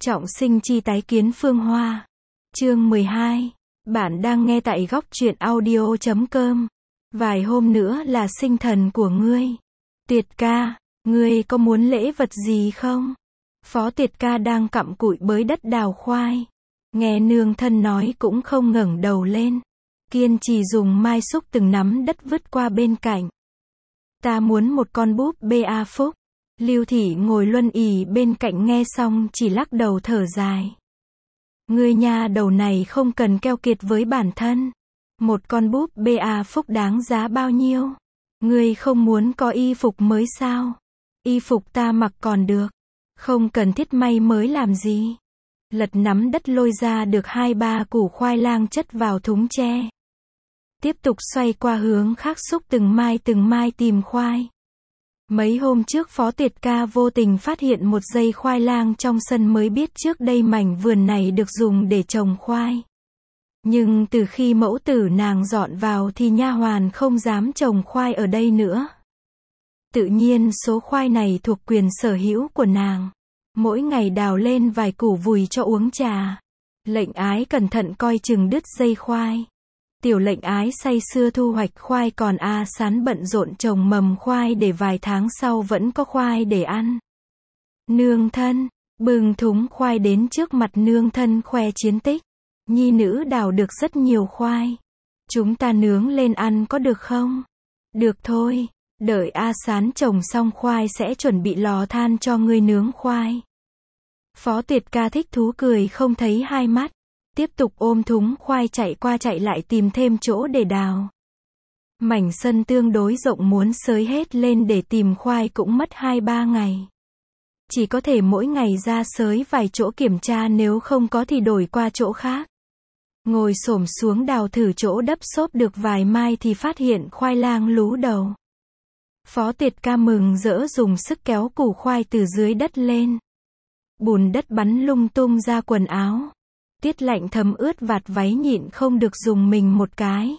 Trọng sinh chi tái kiến Phương Hoa. Chương 12. Bạn đang nghe tại góc truyện audio.com. Vài hôm nữa là sinh thần của ngươi. Tiệt ca, ngươi có muốn lễ vật gì không? Phó Tiệt ca đang cặm cụi bới đất đào khoai. Nghe nương thân nói cũng không ngẩng đầu lên. Kiên trì dùng mai xúc từng nắm đất vứt qua bên cạnh. Ta muốn một con búp bê A Phúc. Lưu Thị ngồi luân ì bên cạnh nghe xong chỉ lắc đầu thở dài. Ngươi nha đầu này không cần keo kiệt với bản thân. Một con búp bê A Phúc đáng giá bao nhiêu? Ngươi không muốn có y phục mới sao? Y phục ta mặc còn được. Không cần thiết may mới làm gì. Lật nắm đất lôi ra được 2-3 củ khoai lang chất vào thúng tre. Tiếp tục xoay qua hướng khác xúc từng mai tìm khoai. Mấy hôm trước Phó Tiệt ca vô tình phát hiện một dây khoai lang trong sân mới biết trước đây mảnh vườn này được dùng để trồng khoai. Nhưng từ khi mẫu tử nàng dọn vào thì nha hoàn không dám trồng khoai ở đây nữa. Tự nhiên số khoai này thuộc quyền sở hữu của nàng. Mỗi ngày đào lên vài củ vùi cho uống trà. Lệnh ái cẩn thận coi chừng đứt dây khoai. Tiểu lệnh ái say sưa thu hoạch khoai còn A Sán bận rộn trồng mầm khoai để vài tháng sau vẫn có khoai để ăn. Nương thân, bưng thúng khoai đến trước mặt nương thân khoe chiến tích. Nhi nữ đào được rất nhiều khoai. Chúng ta nướng lên ăn có được không? Được thôi, đợi A Sán trồng xong khoai sẽ chuẩn bị lò than cho ngươi nướng khoai. Phó Tiệt ca thích thú cười không thấy hai mắt. Tiếp tục ôm thúng khoai chạy qua chạy lại tìm thêm chỗ để đào. Mảnh sân tương đối rộng muốn xới hết lên để tìm khoai cũng mất 2-3 ngày. Chỉ có thể mỗi ngày ra xới vài chỗ kiểm tra, nếu không có thì đổi qua chỗ khác. Ngồi xổm xuống đào thử chỗ đắp xốp được vài mai thì phát hiện khoai lang lú đầu. Phó Tiệt ca mừng rỡ dùng sức kéo củ khoai từ dưới đất lên. Bùn đất bắn lung tung ra quần áo. Tiết lạnh thấm ướt vạt váy nhịn không được dùng mình một cái.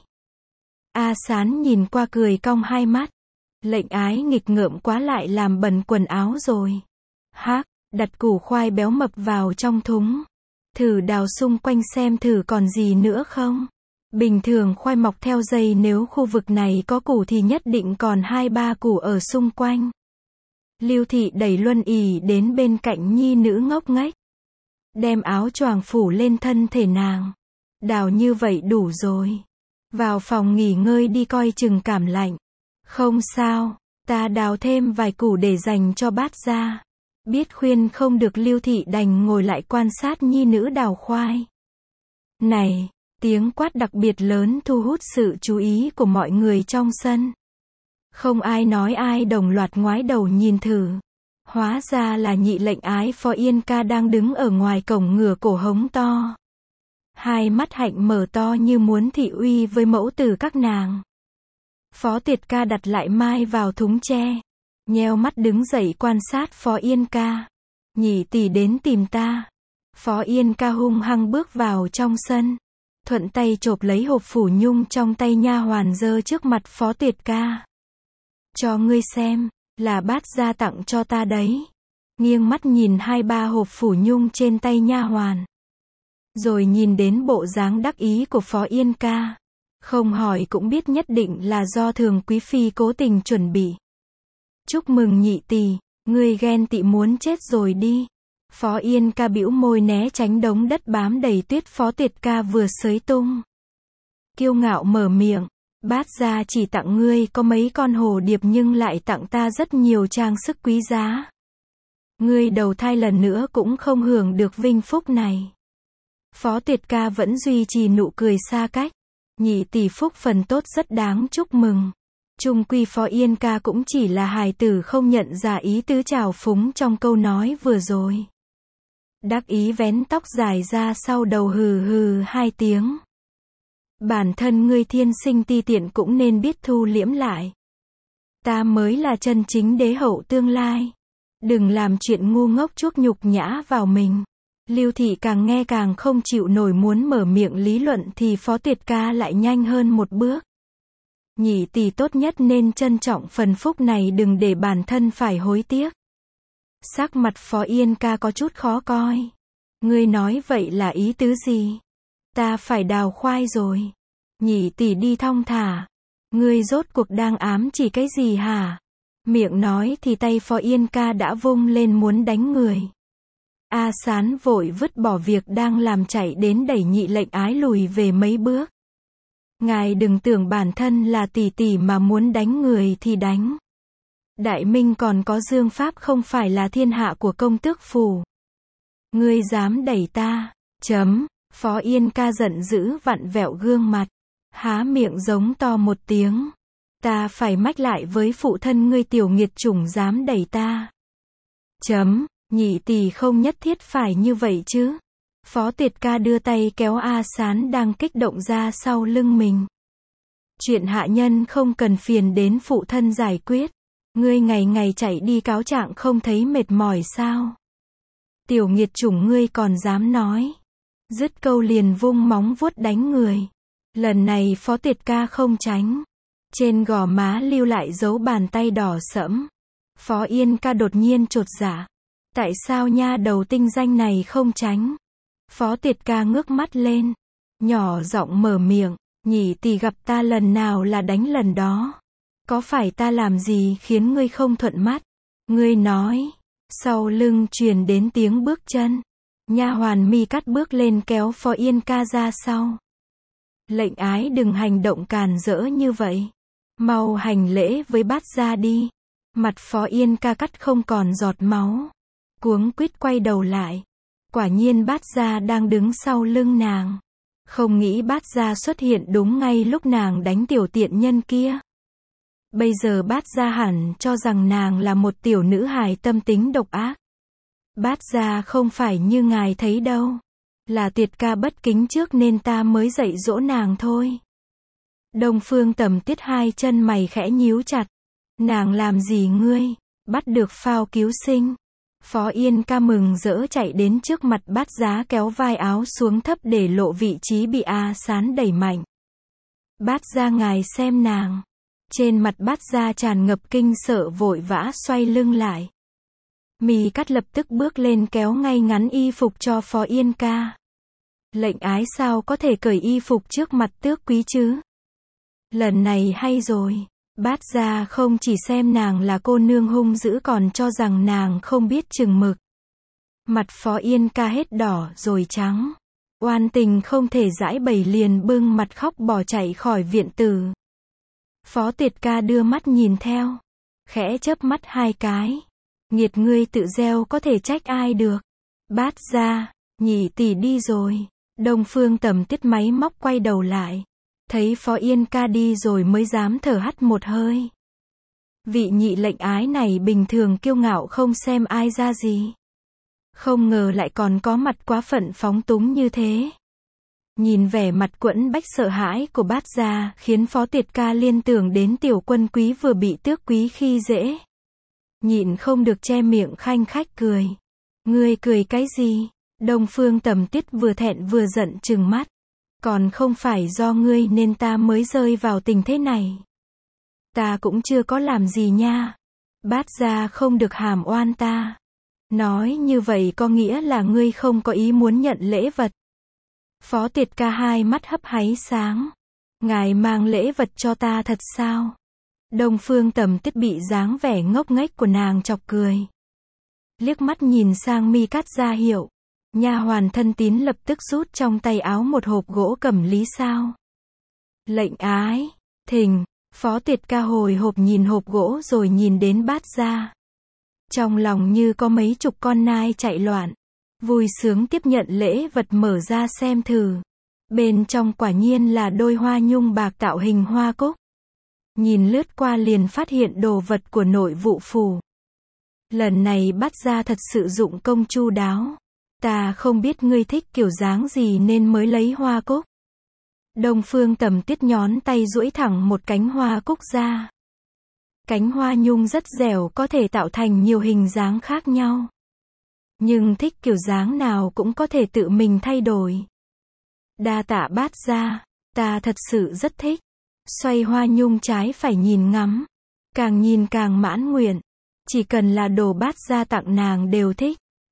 A Sán nhìn qua cười cong hai mắt. Lệnh ái nghịch ngợm quá lại làm bẩn quần áo rồi. Hác, đặt củ khoai béo mập vào trong thúng. Thử đào xung quanh xem thử còn gì nữa không. Bình thường khoai mọc theo dây, nếu khu vực này có củ thì nhất định còn 2-3 củ ở xung quanh. Lưu Thị đẩy luân ì đến bên cạnh nhi nữ ngốc nghếch. Đem áo choàng phủ lên thân thể nàng. Đào như vậy đủ rồi. Vào phòng nghỉ ngơi đi, coi chừng cảm lạnh. Không sao, ta đào thêm vài củ để dành cho bát ra. Biết khuyên không được, Lưu Thị đành ngồi lại quan sát nhi nữ đào khoai. Này, tiếng quát đặc biệt lớn thu hút sự chú ý của mọi người trong sân. Không ai nói ai đồng loạt ngoái đầu nhìn thử. Hóa ra là nhị lệnh ái Phó Yên ca đang đứng ở ngoài cổng ngửa cổ hống to. Hai mắt hạnh mở to như muốn thị uy với mẫu tử các nàng. Phó Tiệt ca đặt lại mai vào thúng tre. Nheo mắt đứng dậy quan sát Phó Yên ca. Nhị tỷ đến tìm ta. Phó Yên ca hung hăng bước vào trong sân. Thuận tay chộp lấy hộp phủ nhung trong tay nha hoàn giơ trước mặt Phó Tiệt ca. Cho ngươi xem. Là bát gia tặng cho ta đấy. Nghiêng mắt nhìn 2-3 hộp phủ nhung trên tay nha hoàn. Rồi nhìn đến bộ dáng đắc ý của Phó Yên ca. Không hỏi cũng biết nhất định là do Thường quý phi cố tình chuẩn bị. Chúc mừng nhị tỷ, ngươi ghen tị muốn chết rồi đi. Phó Yên ca bĩu môi né tránh đống đất bám đầy tuyết Phó Tiệt ca vừa xới tung. Kiêu ngạo mở miệng. Bát gia chỉ tặng ngươi có mấy con hồ điệp nhưng lại tặng ta rất nhiều trang sức quý giá. Ngươi đầu thai lần nữa cũng không hưởng được vinh phúc này. Phó Tiệt ca vẫn duy trì nụ cười xa cách. Nhị tỷ phúc phần tốt rất đáng chúc mừng. Chung quy Phó Yên ca cũng chỉ là hài tử, không nhận ra ý tứ trào phúng trong câu nói vừa rồi. Đắc ý vén tóc dài ra sau đầu hừ hừ 2 tiếng. Bản thân ngươi thiên sinh ti tiện cũng nên biết thu liễm lại. Ta mới là chân chính đế hậu tương lai. Đừng làm chuyện ngu ngốc chuốc nhục nhã vào mình. Lưu Thị càng nghe càng không chịu nổi, muốn mở miệng lý luận thì Phó Tiệt ca lại nhanh hơn một bước. Nhị tỷ tốt nhất nên trân trọng phần phúc này, đừng để bản thân phải hối tiếc. Sắc mặt Phó Yên ca có chút khó coi. Ngươi nói vậy là ý tứ gì? Ta phải đào khoai rồi. Nhị tỷ đi thong thả. Ngươi rốt cuộc đang ám chỉ cái gì hả? Miệng nói thì tay Phó Yên Ca đã vung lên muốn đánh người. A Sán vội vứt bỏ việc đang làm chạy đến đẩy Nhị Lệnh Ái lùi về mấy bước. Ngài đừng tưởng bản thân là tỷ tỷ mà muốn đánh người thì đánh. Đại Minh còn có Dương Pháp không phải là thiên hạ của công tước phủ. Ngươi dám đẩy ta? Chấm. Phó Yên Ca giận dữ vặn vẹo gương mặt. Há miệng giống to một tiếng. Ta phải mách lại với phụ thân ngươi tiểu nghiệt chủng dám đẩy ta. Chấm. Nhị tỷ không nhất thiết phải như vậy chứ. Phó Tiệt Ca đưa tay kéo A Sán đang kích động ra sau lưng mình. Chuyện hạ nhân không cần phiền đến phụ thân giải quyết. Ngươi ngày ngày chạy đi cáo trạng không thấy mệt mỏi sao? Tiểu nghiệt chủng ngươi còn dám nói. Dứt câu liền vung móng vuốt đánh người. Lần này Phó Tiệt Ca không tránh. Trên gò má lưu lại dấu bàn tay đỏ sẫm. Phó Yên Ca đột nhiên chột dạ. Tại sao nha đầu tinh danh này không tránh? Phó Tiệt Ca ngước mắt lên. Nhỏ giọng mở miệng. Nhị tỷ gặp ta lần nào là đánh lần đó. Có phải ta làm gì khiến ngươi không thuận mắt? Ngươi nói. Sau lưng truyền đến tiếng bước chân. Nha hoàn Mi Cắt bước lên kéo Phó Yên Ca ra sau. Lệnh Ái đừng hành động càn rỡ như vậy. Mau hành lễ với bát gia đi. Mặt Phó Yên Ca cắt không còn giọt máu. Cuống quýt quay đầu lại. Quả nhiên bát gia đang đứng sau lưng nàng. Không nghĩ bát gia xuất hiện đúng ngay lúc nàng đánh tiểu tiện nhân kia. Bây giờ bát gia hẳn cho rằng nàng là một tiểu nữ hài tâm tính độc ác. Bát gia không phải như ngài thấy đâu. Là Tiệt Ca bất kính trước nên ta mới dạy dỗ nàng thôi. Đông Phương Tầm Tiết hai chân mày khẽ nhíu chặt. Nàng làm gì ngươi? Bắt được phao cứu sinh. Phó Yên Ca mừng rỡ chạy đến trước mặt bát giá kéo vai áo xuống thấp để lộ vị trí bị A Sán đẩy mạnh. Bát gia ngài xem nàng. Trên mặt bát gia tràn ngập kinh sợ vội vã xoay lưng lại. Mi Cắt lập tức bước lên kéo ngay ngắn y phục cho Phó Yên Ca. Lệnh Ái sao có thể cởi y phục trước mặt tước quý chứ? Lần này hay rồi. Bát gia không chỉ xem nàng là cô nương hung dữ còn cho rằng nàng không biết chừng mực. Mặt Phó Yên Ca hết đỏ rồi trắng. Oan tình không thể giãi bày liền bưng mặt khóc bỏ chạy khỏi viện tử. Phó Tiệt Ca đưa mắt nhìn theo. Khẽ chớp mắt hai cái. Nghiệt ngươi tự gieo có thể trách ai được. Bát gia, nhị tỷ đi rồi. Đông Phương Tầm Tiết máy móc quay đầu lại. Thấy Phó Yên Ca đi rồi mới dám thở hắt một hơi. Vị Nhị Lệnh Ái này bình thường kiêu ngạo không xem ai ra gì. Không ngờ lại còn có mặt quá phận phóng túng như thế. Nhìn vẻ mặt quẫn bách sợ hãi của bát gia khiến Phó Tiệt Ca liên tưởng đến tiểu quân quý vừa bị tước quý khi dễ. Nhịn không được che miệng khanh khách cười. Ngươi cười cái gì? Đông Phương Tầm Tiết vừa thẹn vừa giận trừng mắt. Còn không phải do ngươi nên ta mới rơi vào tình thế này. Ta cũng chưa có làm gì nha. Bát gia không được hàm oan ta. Nói như vậy có nghĩa là ngươi không có ý muốn nhận lễ vật. Phó Tiệt Ca hai mắt hấp háy sáng. Ngài mang lễ vật cho ta thật sao? Đông Phương Tầm Tiết bị dáng vẻ ngốc nghếch của nàng chọc cười. Liếc mắt nhìn sang Mi Cắt ra hiệu. Nha hoàn thân tín lập tức rút trong tay áo một hộp gỗ cẩm lý sao. Lệnh Ái, thình. Phó Tiệt Ca hồi hộp nhìn hộp gỗ rồi nhìn đến bát gia. Trong lòng như có mấy chục con nai chạy loạn. Vui sướng tiếp nhận lễ vật mở ra xem thử. Bên trong quả nhiên là đôi hoa nhung bạc tạo hình hoa cúc. Nhìn lướt qua liền phát hiện đồ vật của nội vụ phủ. Lần này bát gia thật sự dụng công chu đáo. Ta không biết ngươi thích kiểu dáng gì nên mới lấy hoa cúc. Đông Phương Tầm Tiết nhón tay duỗi thẳng một cánh hoa cúc ra. Cánh hoa nhung rất dẻo có thể tạo thành nhiều hình dáng khác nhau. Nhưng thích kiểu dáng nào cũng có thể tự mình thay đổi. Đa tạ bát gia, ta thật sự rất thích. Xoay hoa nhung trái phải nhìn ngắm. Càng nhìn càng mãn nguyện. Chỉ cần là đồ bát gia tặng nàng đều thích.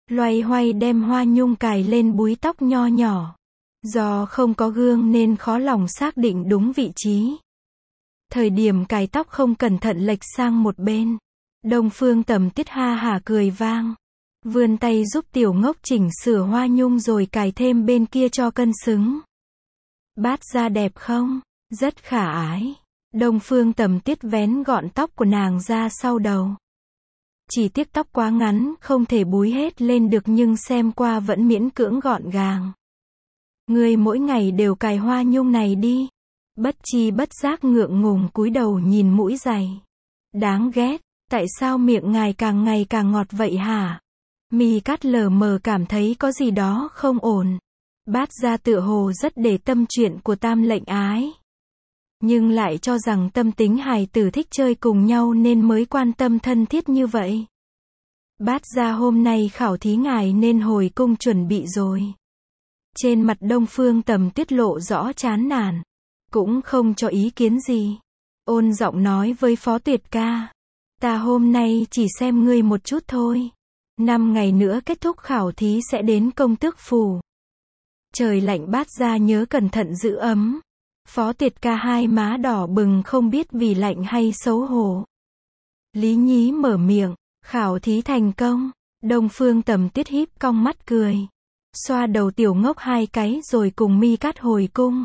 loay hoay đem hoa nhung cài lên búi tóc nho nhỏ. Do không có gương nên khó lòng xác định đúng vị trí. Thời điểm cài tóc không cẩn thận lệch sang một bên. Đông Phương Tầm Tuyết ha hả cười vang. Vươn tay giúp Tiểu Ngốc chỉnh sửa hoa nhung rồi cài thêm bên kia cho cân xứng. Bát Gia đẹp không? Rất khả ái. Đông Phương Tầm Tuyết vén gọn tóc của nàng ra sau đầu. Chỉ tiếc tóc quá ngắn, không thể búi hết lên được nhưng xem qua vẫn miễn cưỡng gọn gàng. Ngươi mỗi ngày đều cài hoa nhung này đi. Bất chi bất giác ngượng ngùng cúi đầu nhìn mũi giày. Đáng ghét, tại sao miệng ngài càng ngày càng ngọt vậy hả? Mi Cát lờ mờ cảm thấy có gì đó không ổn. Bát Gia tựa hồ rất để tâm chuyện của Tam lệnh ái. Nhưng lại cho rằng tâm tính hài tử thích chơi cùng nhau nên mới quan tâm thân thiết như vậy. Bát Gia hôm nay khảo thí ngài nên hồi cung chuẩn bị rồi. Trên mặt Đông Phương Tầm Tuyết lộ rõ chán nản. Cũng không cho ý kiến gì. Ôn giọng nói với Phó Tuyệt ca. Ta hôm nay chỉ xem ngươi một chút thôi. 5 ngày nữa kết thúc khảo thí sẽ đến công tước phủ. Trời lạnh Bát Gia nhớ cẩn thận giữ ấm. Phó Tuyệt ca hai má đỏ bừng không biết vì lạnh hay xấu hổ. Lý Nhí mở miệng. Khảo thí thành công. Đông Phương Tầm Tuyết híp cong mắt cười. Xoa đầu Tiểu Ngốc 2 cái rồi cùng Mi Cát hồi cung.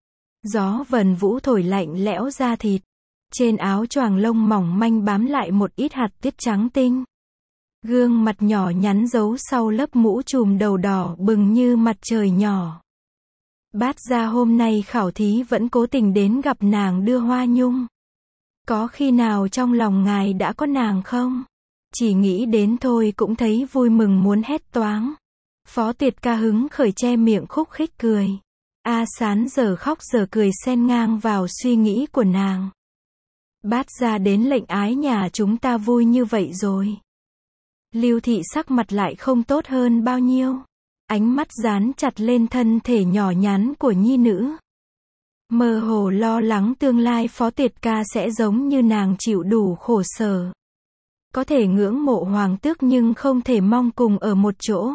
Gió vần vũ thổi lạnh lẽo da thịt. Trên áo choàng lông mỏng manh bám lại một ít hạt tuyết trắng tinh. Gương mặt nhỏ nhắn giấu sau lớp mũ trùm đầu đỏ bừng như mặt trời nhỏ. Bát Gia hôm nay khảo thí vẫn cố tình đến gặp nàng đưa hoa nhung. Có khi nào trong lòng ngài đã có nàng không? Chỉ nghĩ đến thôi cũng thấy vui mừng muốn hét toáng. Phó Tuyệt ca hứng khởi che miệng khúc khích cười. A Sán giờ khóc giờ cười xen ngang vào suy nghĩ của nàng. Bát Gia đến lệnh ái nhà chúng ta vui như vậy rồi. Lưu Thị sắc mặt lại không tốt hơn bao nhiêu. Ánh mắt dán chặt lên thân thể nhỏ nhắn của nhi nữ. Mơ hồ lo lắng tương lai Phó Tuyệt ca sẽ giống như nàng chịu đủ khổ sở. Có thể ngưỡng mộ hoàng tước nhưng không thể mong cùng ở một chỗ.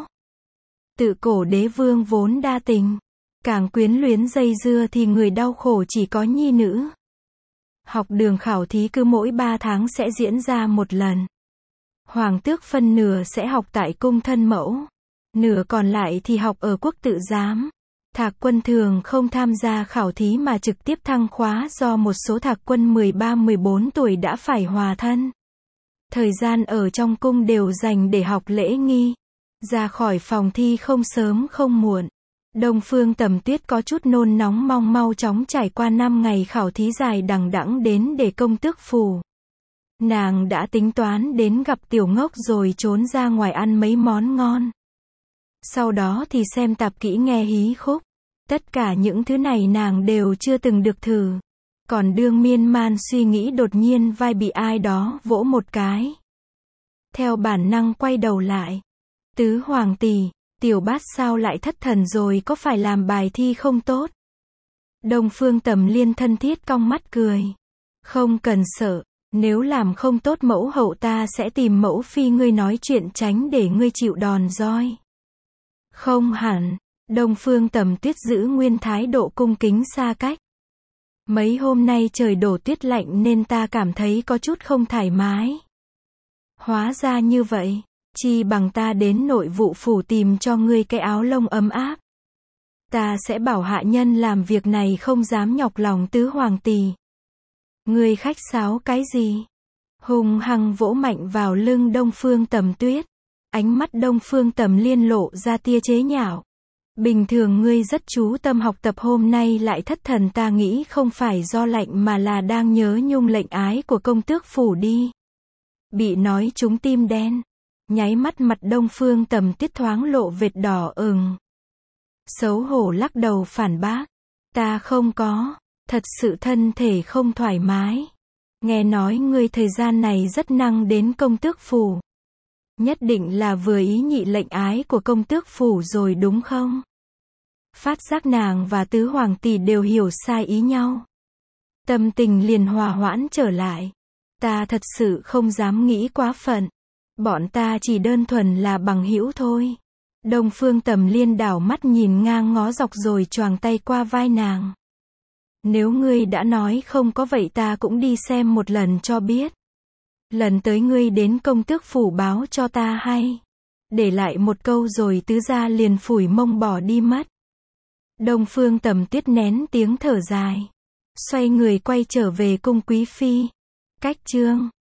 Tự cổ đế vương vốn đa tình. Càng quyến luyến dây dưa thì người đau khổ chỉ có nhi nữ. Học đường khảo thí cứ mỗi 3 tháng sẽ diễn ra một lần. Hoàng tước phân nửa sẽ học tại cung thân mẫu. Nửa còn lại thì học ở quốc tự giám. Thạc quân thường không tham gia khảo thí mà trực tiếp thăng khóa do một số thạc quân 13-14 tuổi đã phải hòa thân. Thời gian ở trong cung đều dành để học lễ nghi. Ra khỏi phòng thi không sớm không muộn. Đông Phương Tầm Tuyết có chút nôn nóng mong mau chóng trải qua 5 ngày khảo thí dài đằng đẵng đến để công tước phủ. Nàng đã tính toán đến gặp Tiểu Ngốc rồi trốn ra ngoài ăn mấy món ngon. Sau đó thì xem tạp kỹ nghe hí khúc. Tất cả những thứ này nàng đều chưa từng được thử. Còn đương miên man suy nghĩ đột nhiên vai bị ai đó vỗ một cái. Theo bản năng quay đầu lại. Tứ hoàng tỷ, Tiểu Bát sao lại thất thần rồi, có phải làm bài thi không tốt? Đông Phương Tầm Liên thân thiết cong mắt cười. Không cần sợ, nếu làm không tốt mẫu hậu ta sẽ tìm mẫu phi ngươi nói chuyện tránh để ngươi chịu đòn roi. Không hẳn, Đông Phương Tầm Tuyết giữ nguyên thái độ cung kính xa cách. Mấy hôm nay trời đổ tuyết lạnh nên ta cảm thấy có chút không thoải mái. Hóa ra như vậy. Chi bằng ta đến nội vụ phủ tìm cho ngươi cái áo lông ấm áp. Ta sẽ bảo hạ nhân làm việc này không dám nhọc lòng tứ hoàng tỷ. Ngươi khách sáo cái gì? Hùng hăng vỗ mạnh vào lưng Đông Phương Tầm Tuyết. Ánh mắt Đông Phương Tầm Liên lộ ra tia chế nhạo. Bình thường ngươi rất chú tâm học tập, hôm nay lại thất thần, ta nghĩ không phải do lạnh mà là đang nhớ nhung lệnh ái của công tước phủ đi. Bị nói trúng tim đen. Nháy mắt mặt Đông Phương Tầm Tuyết thoáng lộ vệt đỏ ửng. Xấu hổ lắc đầu phản bác. Ta không có, thật sự thân thể không thoải mái. Nghe nói ngươi thời gian này rất năng đến công tước phủ. Nhất định là vừa ý nhị lệnh ái của công tước phủ rồi đúng không? Phát giác nàng và tứ hoàng tỷ đều hiểu sai ý nhau. Tâm tình liền hòa hoãn trở lại. Ta thật sự không dám nghĩ quá phận. Bọn ta chỉ đơn thuần là bằng hữu thôi. Đông Phương Tầm Liên đảo mắt nhìn ngang ngó dọc rồi choàng tay qua vai nàng. Nếu ngươi đã nói không có vậy ta cũng đi xem một lần cho biết. Lần tới ngươi đến công tước phủ báo cho ta hay. Để lại một câu rồi tứ gia liền phủi mông bỏ đi mất. Đông Phương Tầm Tuyết nén tiếng thở dài. Xoay người quay trở về cung quý phi. Cách chương